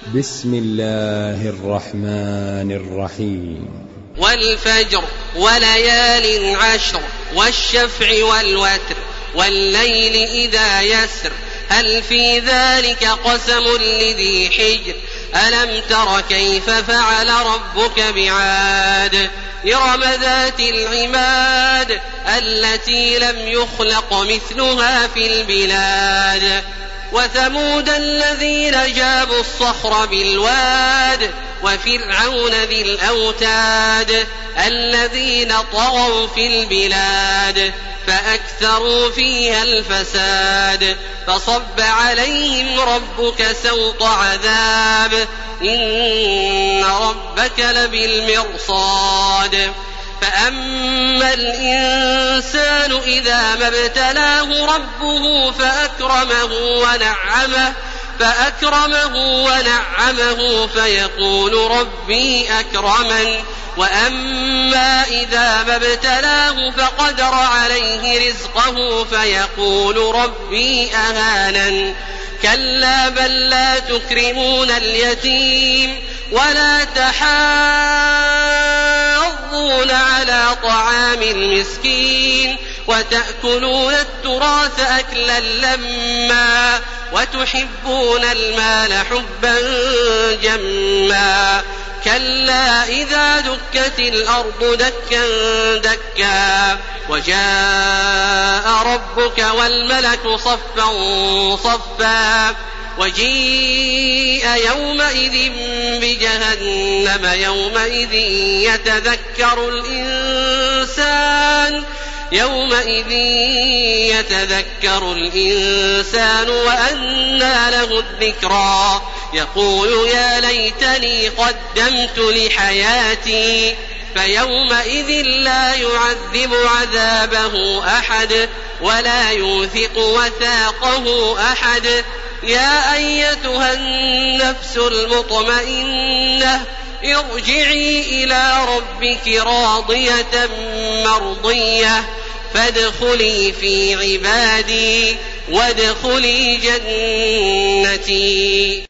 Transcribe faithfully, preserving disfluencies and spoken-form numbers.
بسم الله الرحمن الرحيم. والفجر وليال عشر والشفع والوتر والليل إذا يسر هل في ذلك قسم لذي حجر ألم تر كيف فعل ربك بعاد إرم ذات العماد التي لم يخلق مثلها في البلاد وثمود الذين جابوا الصخر بالواد وفرعون ذي الأوتاد الذين طغوا في البلاد فأكثروا فيها الفساد فصب عليهم ربك سوط عذاب إن ربك لبالمرصاد فأما الإنسان إذا ما ابتلاه ربه فأكرمه ونعمه فأكرمه ونعمه فيقول ربي أكرمن وأما إذا ما ابتلاه فقدر عليه رزقه فيقول ربي أهانن كلا بل لا تكرمون اليتيم ولا تحاضون على طعام المسكين وتأكلون التراث أكلا لما وتحبون المال حبا جما كلا إذا دكت الأرض دكا دكا وجاء ربك والملك صفا صفا وجيء يومئذ بجهنم يومئذ يتذكر الإنسان يومئذ يتذكر الإنسان وأنى له الذكرى يقول يا ليتني قدمت لحياتي فيومئذ لا يعذب عذابه أحد ولا يوثق وثاقه أحد يا أيتها النفس المطمئنة ارجعي إلى ربك راضية مرضية فادخلي في عبادي وادخلي جنتي.